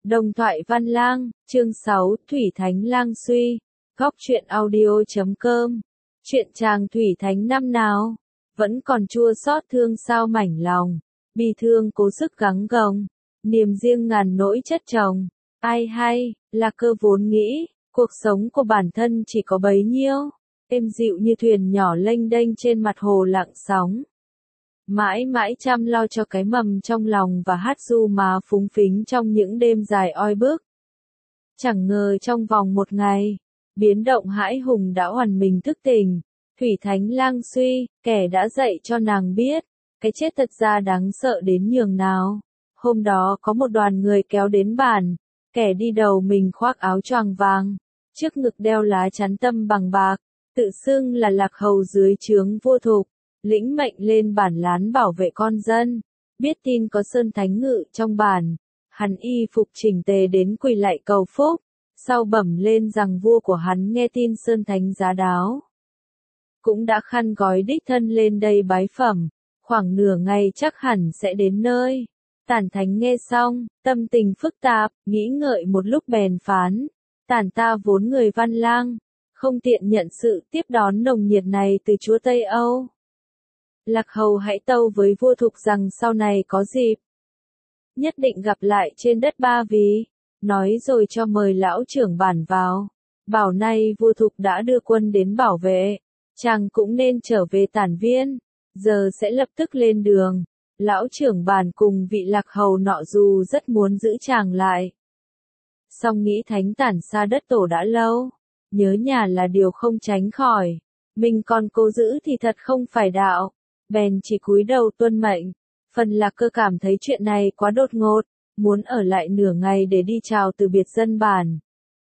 Đồng thoại Văn Lang, chương 6, Thủy Thánh Lang suy, góc truyện audio.com. Chuyện chàng Thủy Thánh năm nào, vẫn còn chua xót thương sao mảnh lòng, bi thương cố sức gắng gồng, niềm riêng ngàn nỗi chất chồng. Ai hay, là cơ vốn nghĩ, cuộc sống của bản thân chỉ có bấy nhiêu, êm dịu như thuyền nhỏ lênh đênh trên mặt hồ lặng sóng. Mãi mãi chăm lo cho cái mầm trong lòng và hát ru má phúng phính trong những đêm dài oi bức. Chẳng ngờ trong vòng một ngày, biến động hãi hùng đã hoàn mình thức tỉnh. Thủy Thánh Lang suy, kẻ đã dạy cho nàng biết, cái chết thật ra đáng sợ đến nhường nào. Hôm đó có một đoàn người kéo đến bản, kẻ đi đầu mình khoác áo choàng vàng, trước ngực đeo lá chắn tâm bằng bạc, tự xưng là lạc hầu dưới trướng vua Thục. Lĩnh mệnh lên bản lán bảo vệ con dân, biết tin có Sơn Thánh ngự trong bản, hắn y phục chỉnh tề đến quỳ lạy cầu phúc, sau bẩm lên rằng vua của hắn nghe tin Sơn Thánh giá đáo, cũng đã khăn gói đích thân lên đây bái phẩm, khoảng nửa ngày chắc hẳn sẽ đến nơi. Tản Thánh nghe xong, tâm tình phức tạp, nghĩ ngợi một lúc bèn phán, Tản ta vốn người Văn Lang, không tiện nhận sự tiếp đón nồng nhiệt này từ chúa Tây Âu. Lạc hầu hãy tâu với vua Thục rằng sau này có dịp, nhất định gặp lại trên đất Ba Vì, nói rồi cho mời lão trưởng bản vào, bảo nay vua Thục đã đưa quân đến bảo vệ, chàng cũng nên trở về Tản viên, giờ sẽ lập tức lên đường. Lão trưởng bản cùng vị lạc hầu nọ dù rất muốn giữ chàng lại, song nghĩ Thánh Tản xa đất tổ đã lâu, nhớ nhà là điều không tránh khỏi, mình còn cố giữ thì thật không phải đạo. Bèn chỉ cúi đầu tuân mệnh. Phần Lạc Cơ cảm thấy chuyện này quá đột ngột, muốn ở lại nửa ngày để đi chào từ biệt dân bản.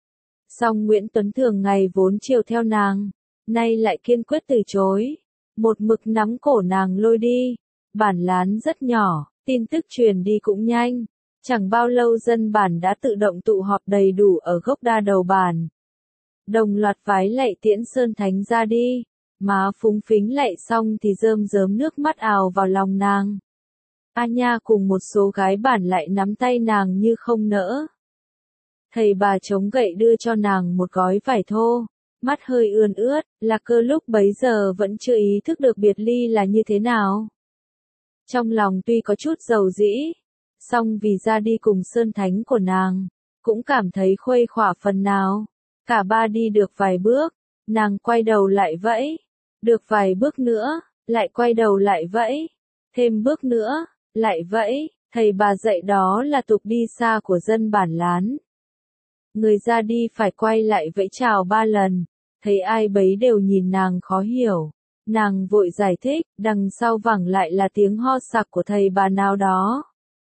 Song Nguyễn Tuấn thường ngày vốn chiều theo nàng, nay lại kiên quyết từ chối, một mực nắm cổ nàng lôi đi. Bản lán rất nhỏ, tin tức truyền đi cũng nhanh, chẳng bao lâu dân bản đã tự động tụ họp đầy đủ ở gốc đa đầu bản. Đồng loạt vái lạy tiễn Sơn Thánh ra đi. Má phúng phính lạy xong thì rơm rớm nước mắt ào vào lòng nàng. A Nha cùng một số gái bản lại nắm tay nàng như không nỡ. Thầy bà chống gậy đưa cho nàng một gói vải thô, mắt hơi ươn ướt, Lạc Cơ lúc bấy giờ vẫn chưa ý thức được biệt ly là như thế nào. Trong lòng tuy có chút dầu dĩ, song vì ra đi cùng Sơn Thánh của nàng, cũng cảm thấy khuây khỏa phần nào. Cả ba đi được vài bước, nàng quay đầu lại vẫy. Được vài bước nữa, lại quay đầu lại vẫy, thêm bước nữa, lại vẫy, thầy bà dạy đó là tục đi xa của dân bản lán. Người ra đi phải quay lại vẫy chào 3 lần, thấy ai bấy đều nhìn nàng khó hiểu. Nàng vội giải thích, đằng sau vẳng lại là tiếng ho sặc của thầy bà nào đó.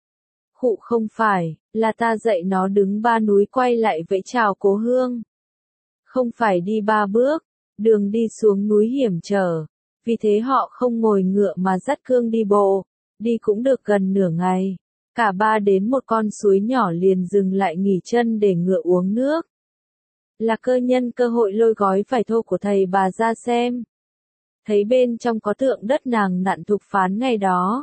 Khụ không phải, là ta dạy nó đứng 3 núi quay lại vẫy chào cố hương. Không phải đi 3 bước. Đường đi xuống núi hiểm trở, vì thế họ không ngồi ngựa mà dắt cương đi bộ, đi cũng được gần nửa ngày. Cả ba đến một con suối nhỏ liền dừng lại nghỉ chân để ngựa uống nước. Lạc Cơ nhân cơ hội lôi gói vải thô của thầy bà ra xem. Thấy bên trong có tượng đất nàng nặn thục phán ngày đó.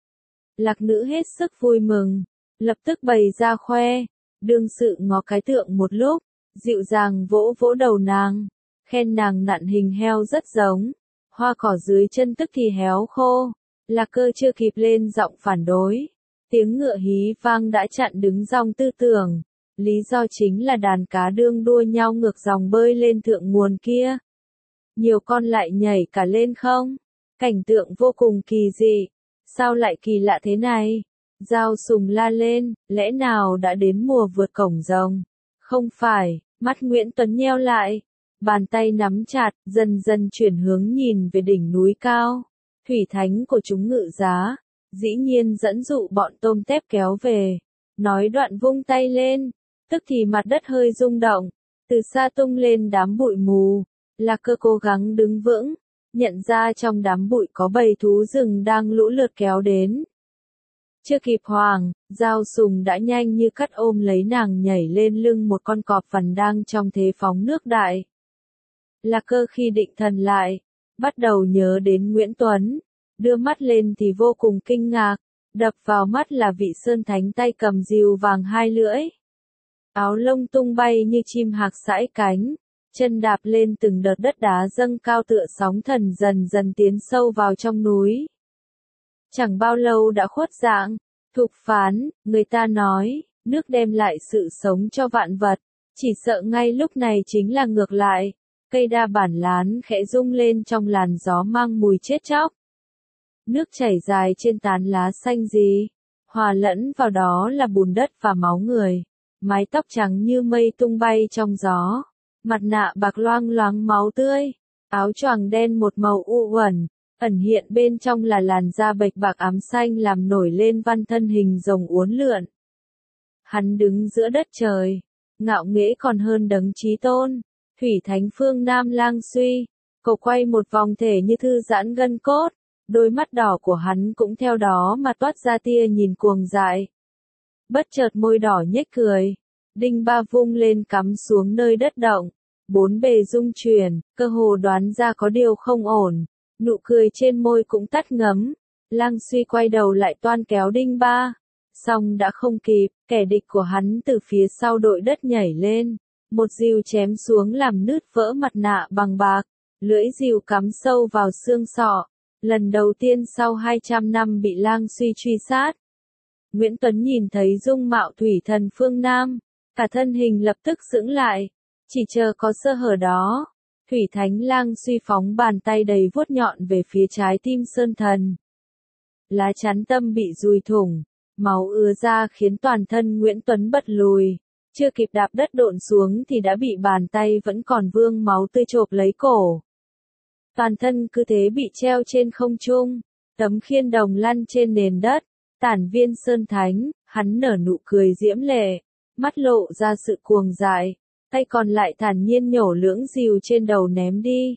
Lạc nữ hết sức vui mừng, lập tức bày ra khoe, đương sự ngó cái tượng một lúc, dịu dàng vỗ vỗ đầu nàng. Khen nàng nặn hình heo rất giống, hoa cỏ dưới chân tức thì héo khô. Lạc Cơ chưa kịp lên giọng phản đối, tiếng ngựa hí vang đã chặn đứng dòng tư tưởng. Lý do chính là đàn cá đương đua nhau ngược dòng bơi lên thượng nguồn kia. Nhiều con lại nhảy cả lên không? Cảnh tượng vô cùng kỳ dị. Sao lại kỳ lạ thế này? Dao Sùng la lên, lẽ nào đã đến mùa vượt cổng rồng? Không phải, mắt Nguyễn Tuấn nheo lại. Bàn tay nắm chặt, dần dần chuyển hướng nhìn về đỉnh núi cao. Thủy Thánh của chúng ngự giá, dĩ nhiên dẫn dụ bọn tôm tép kéo về. Nói đoạn vung tay lên, tức thì mặt đất hơi rung động, từ xa tung lên đám bụi mù. Lạc Cơ cố gắng đứng vững, nhận ra trong đám bụi có bầy thú rừng đang lũ lượt kéo đến. Chưa kịp hoảng, Dao Sùng đã nhanh như cắt ôm lấy nàng nhảy lên lưng một con cọp vằn đang trong thế phóng nước đại. Lạc Cơ khi định thần lại, bắt đầu nhớ đến Nguyễn Tuấn, đưa mắt lên thì vô cùng kinh ngạc, đập vào mắt là vị Sơn Thánh tay cầm rìu vàng 2 lưỡi, áo lông tung bay như chim hạc sải cánh, chân đạp lên từng đợt đất đá dâng cao tựa sóng thần dần dần tiến sâu vào trong núi. Chẳng bao lâu đã khuất dạng, Thục Phán, người ta nói, nước đem lại sự sống cho vạn vật, chỉ sợ ngay lúc này chính là ngược lại, cây đa bản lán khẽ rung lên trong làn gió mang mùi chết chóc. Nước chảy dài trên tán lá xanh gì, hòa lẫn vào đó là bùn đất và máu người, mái tóc trắng như mây tung bay trong gió, mặt nạ bạc loang loáng máu tươi, áo choàng đen một màu u uẩn, ẩn hiện bên trong là làn da bạch bạc ám xanh làm nổi lên văn thân hình rồng uốn lượn. Hắn đứng giữa đất trời, ngạo nghễ còn hơn Đấng Chí Tôn, Thủy Thánh phương Nam Lang Suy, cậu quay một vòng thể như thư giãn gân cốt, đôi mắt đỏ của hắn cũng theo đó mà toát ra tia nhìn cuồng dại. Bất chợt môi đỏ nhếch cười, đinh ba vung lên cắm xuống nơi đất động, bốn bề rung chuyển, cơ hồ đoán ra có điều không ổn, nụ cười trên môi cũng tắt ngấm, Lang Suy quay đầu lại toan kéo đinh ba. Xong đã không kịp, kẻ địch của hắn từ phía sau đội đất nhảy lên, một rìu chém xuống làm nứt vỡ mặt nạ bằng bạc, lưỡi rìu cắm sâu vào xương sọ, lần đầu tiên sau 200 năm bị Lang Suy truy sát. Nguyễn Tuấn nhìn thấy dung mạo thủy thần phương Nam, cả thân hình lập tức sững lại, chỉ chờ có sơ hở đó, Thủy Thánh Lang Suy phóng bàn tay đầy vuốt nhọn về phía trái tim Sơn Thần. Lá chắn tâm bị dùi thủng. Máu ứa ra khiến toàn thân Nguyễn Tuấn bật lùi, chưa kịp đạp đất độn xuống thì đã bị bàn tay vẫn còn vương máu tươi chộp lấy cổ. Toàn thân cứ thế bị treo trên không trung, tấm khiên đồng lăn trên nền đất, Tản Viên Sơn Thánh, hắn nở nụ cười diễm lệ, mắt lộ ra sự cuồng dại, tay còn lại thản nhiên nhổ lưỡng rìu trên đầu ném đi.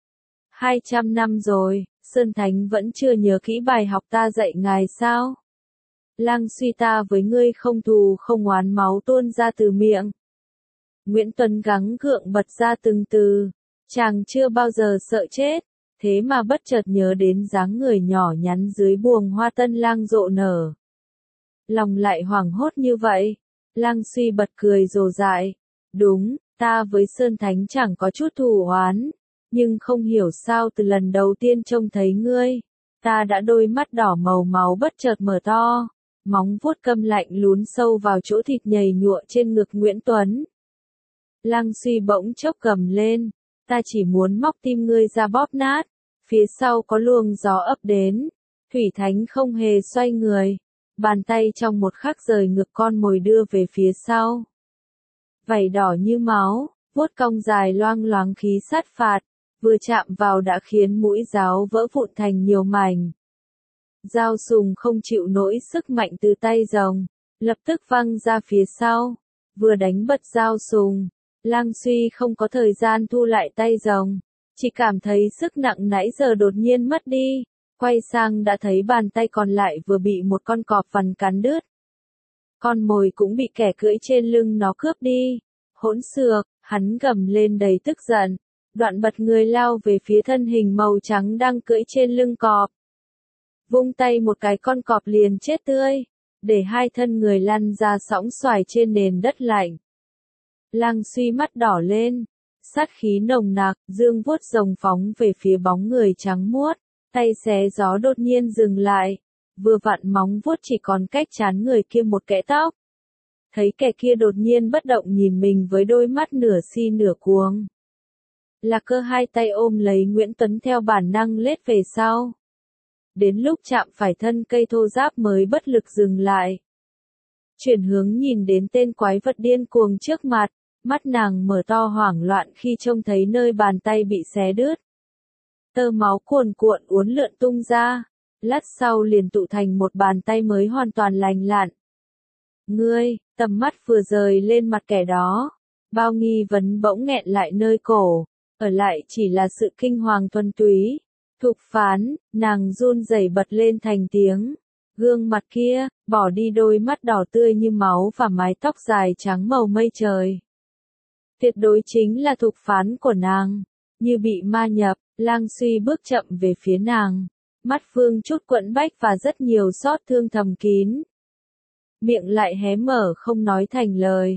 200 năm rồi, Sơn Thánh vẫn chưa nhớ kỹ bài học ta dạy ngài sao? Lang Suy ta với ngươi không thù không oán, máu tuôn ra từ miệng. Nguyễn Tuấn gắng gượng bật ra từng từ, chàng chưa bao giờ sợ chết, thế mà bất chợt nhớ đến dáng người nhỏ nhắn dưới buồng hoa tân lang rộ nở. Lòng lại hoảng hốt như vậy, Lang Suy bật cười rồ dại, đúng, ta với Sơn Thánh chẳng có chút thù oán, nhưng không hiểu sao từ lần đầu tiên trông thấy ngươi, ta đã đôi mắt đỏ màu máu bất chợt mở to. Móng vuốt câm lạnh lún sâu vào chỗ thịt nhầy nhụa trên ngực Nguyễn Tuấn. Lang Suy bỗng chốc gầm lên, ta chỉ muốn móc tim ngươi ra bóp nát, phía sau có luồng gió ập đến, Thủy Thánh không hề xoay người, bàn tay trong một khắc rời ngực con mồi đưa về phía sau. Vảy đỏ như máu, vuốt cong dài loang loáng khí sát phạt, vừa chạm vào đã khiến mũi giáo vỡ vụn thành nhiều mảnh. Dao sùng không chịu nổi sức mạnh từ tay rồng, lập tức văng ra phía sau, vừa đánh bật dao sùng, Lang Suy không có thời gian thu lại tay rồng, chỉ cảm thấy sức nặng nãy giờ đột nhiên mất đi, quay sang đã thấy bàn tay còn lại vừa bị một con cọp vằn cắn đứt. Con mồi cũng bị kẻ cưỡi trên lưng nó cướp đi, hỗn xược, hắn gầm lên đầy tức giận, đoạn bật người lao về phía thân hình màu trắng đang cưỡi trên lưng cọp. Vung tay một cái con cọp liền chết tươi, để hai thân người lăn ra sóng xoài trên nền đất lạnh. Lang Suy mắt đỏ lên, sát khí nồng nặc, dương vuốt rồng phóng về phía bóng người trắng muốt, tay xé gió đột nhiên dừng lại, vừa vặn móng vuốt chỉ còn cách trán người kia một kẽ tóc. Thấy kẻ kia đột nhiên bất động nhìn mình với đôi mắt nửa si nửa cuồng. Lạc Cơ hai tay ôm lấy Nguyễn Tuấn theo bản năng lết về sau. Đến lúc chạm phải thân cây thô ráp mới bất lực dừng lại. Chuyển hướng nhìn đến tên quái vật điên cuồng trước mặt, mắt nàng mở to hoảng loạn khi trông thấy nơi bàn tay bị xé đứt. Tơ máu cuồn cuộn uốn lượn tung ra, lát sau liền tụ thành một bàn tay mới hoàn toàn lành lặn. Ngươi, tầm mắt vừa rời lên mặt kẻ đó, bao nghi vấn bỗng nghẹn lại nơi cổ, ở lại chỉ là sự kinh hoàng thuần túy. Thục Phán, nàng run rẩy bật lên thành tiếng. Gương mặt kia, bỏ đi đôi mắt đỏ tươi như máu và mái tóc dài trắng màu mây trời. Tuyệt đối chính là Thục Phán của nàng. Như bị ma nhập, Lang Suy bước chậm về phía nàng. Mắt vương chút quẫn bách và rất nhiều xót thương thầm kín. Miệng lại hé mở không nói thành lời.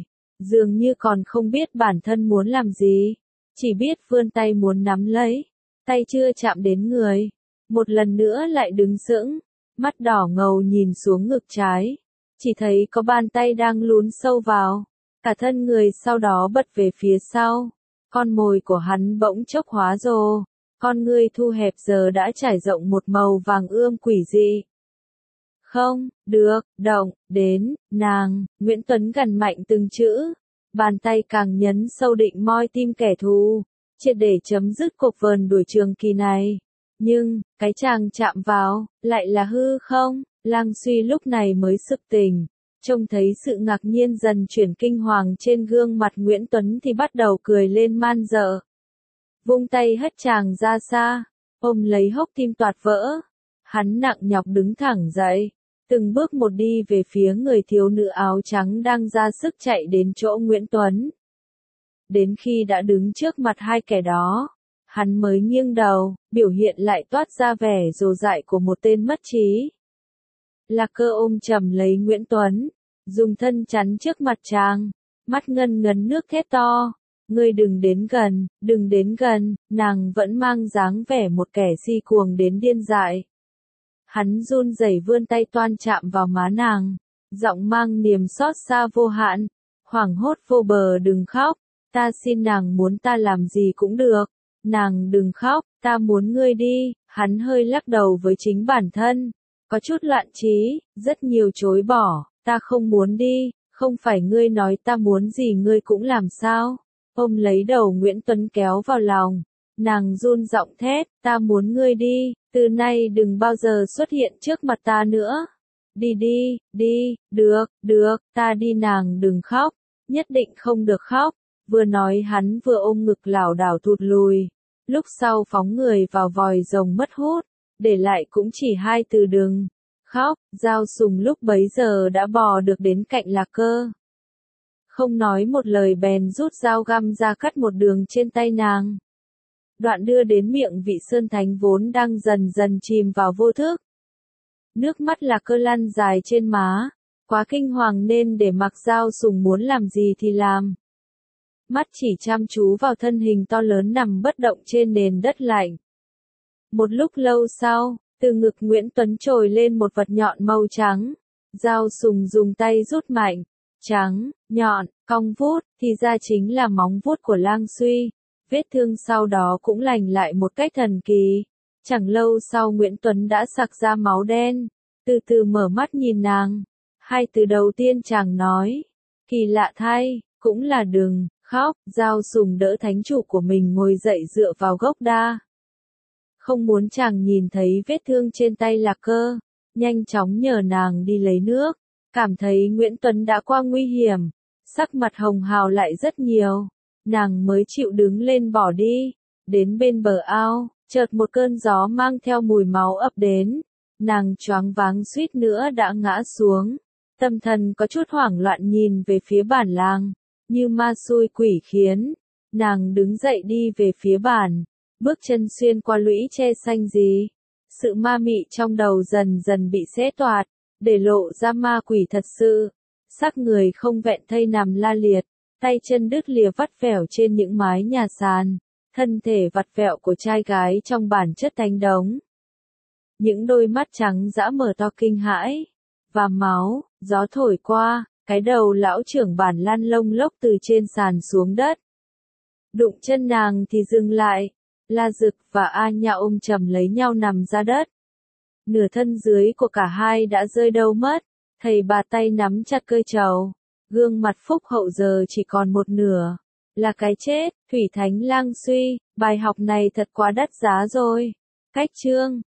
dường như còn không biết bản thân muốn làm gì, chỉ biết vươn tay muốn nắm lấy, tay chưa chạm đến người, một lần nữa lại đứng sững, mắt đỏ ngầu nhìn xuống ngực trái, chỉ thấy có bàn tay đang lún sâu vào, cả thân người sau đó bật về phía sau, con mồi của hắn bỗng chốc hóa rồ, con ngươi thu hẹp giờ đã trải rộng một màu vàng ươm quỷ dị. Không, được, động, đến, nàng, Nguyễn Tuấn gần mạnh từng chữ, bàn tay càng nhấn sâu định moi tim kẻ thù, triệt để chấm dứt cuộc vờn đuổi trường kỳ này. Nhưng, cái chàng chạm vào, lại là hư không, Lang Suy lúc này mới sực tỉnh, trông thấy sự ngạc nhiên dần chuyển kinh hoàng trên gương mặt Nguyễn Tuấn thì bắt đầu cười lên man dợ. Vung tay hất chàng ra xa, ôm lấy hốc tim toạc vỡ, hắn nặng nhọc đứng thẳng dậy, từng bước một đi về phía người thiếu nữ áo trắng đang ra sức chạy đến chỗ Nguyễn Tuấn. Đến khi đã đứng trước mặt hai kẻ đó, hắn mới nghiêng đầu, biểu hiện lại toát ra vẻ rồ dại của một tên mất trí. Lạc Cơ ôm chầm lấy Nguyễn Tuấn, dùng thân chắn trước mặt chàng, mắt ngân ngấn nước thét to, ngươi đừng đến gần, nàng vẫn mang dáng vẻ một kẻ si cuồng đến điên dại. Hắn run rẩy vươn tay toan chạm vào má nàng, giọng mang niềm xót xa vô hạn, hoảng hốt vô bờ, đừng khóc, ta xin nàng muốn ta làm gì cũng được, nàng đừng khóc, ta muốn ngươi đi, hắn hơi lắc đầu với chính bản thân, có chút loạn trí, rất nhiều chối bỏ, ta không muốn đi, không phải ngươi nói ta muốn gì ngươi cũng làm sao, ôm lấy đầu Nguyễn Tuấn kéo vào lòng, nàng run giọng thét, ta muốn ngươi đi, từ nay đừng bao giờ xuất hiện trước mặt ta nữa, đi, được, ta đi, nàng đừng khóc, nhất định không được khóc, vừa nói hắn vừa ôm ngực lảo đảo thụt lùi, lúc sau phóng người vào vòi rồng mất hút, để lại cũng chỉ hai từ đừng khóc. Dao Sùng lúc bấy giờ đã bò được đến cạnh Lạc Cơ, không nói một lời bèn rút dao găm ra cắt một đường trên tay nàng, đoạn đưa đến miệng Vị Sơn Thánh vốn đang dần dần chìm vào vô thức. Nước mắt Lạc Cơ lăn dài trên má, quá kinh hoàng nên để mặc Dao Sùng muốn làm gì thì làm. Mắt chỉ chăm chú vào thân hình to lớn nằm bất động trên nền đất lạnh. Một lúc lâu sau, từ ngực Nguyễn Tuấn trồi lên một vật nhọn màu trắng. Dao Sùng dùng tay rút mạnh, trắng, nhọn, cong vút, thì ra chính là móng vuốt của Lang Suy. Vết thương sau đó cũng lành lại một cách thần kỳ. Chẳng lâu sau Nguyễn Tuấn đã sặc ra máu đen, từ từ mở mắt nhìn nàng. Hai từ đầu tiên chàng nói, kỳ lạ thay, cũng là đừng khóc. Dao Sùng đỡ thánh chủ của mình ngồi dậy dựa vào gốc đa. Không muốn chàng nhìn thấy vết thương trên tay Lạc Cơ, nhanh chóng nhờ nàng đi lấy nước, cảm thấy Nguyễn Tuấn đã qua nguy hiểm, sắc mặt hồng hào lại rất nhiều, nàng mới chịu đứng lên bỏ đi, đến bên bờ ao, chợt một cơn gió mang theo mùi máu ập đến, nàng choáng váng suýt nữa đã ngã xuống, tâm thần có chút hoảng loạn nhìn về phía bản làng, như ma xui quỷ khiến, nàng đứng dậy đi về phía bản. Bước chân xuyên qua lũy tre xanh gì. Sự ma mị trong đầu dần dần bị xé toạc, để lộ ra ma quỷ thật sự. Xác người không vẹn thây nằm la liệt, tay chân đứt lìa vắt vẻo trên những mái nhà sàn, thân thể vặt vẹo của trai gái trong bản chất thánh đống. Những đôi mắt trắng dã mở to kinh hãi, và máu, gió thổi qua, cái đầu lão trưởng bản lăn lông lốc từ trên sàn xuống đất. Đụng chân nàng thì dừng lại. La Dực và A Nha ôm chầm lấy nhau nằm ra đất. Nửa thân dưới của cả hai đã rơi đâu mất, thầy bà tay nắm chặt cây trầu, gương mặt phúc hậu giờ chỉ còn một nửa, là cái chết. Thủy Thánh Lang Suy, bài học này thật quá đắt giá rồi. Cách chương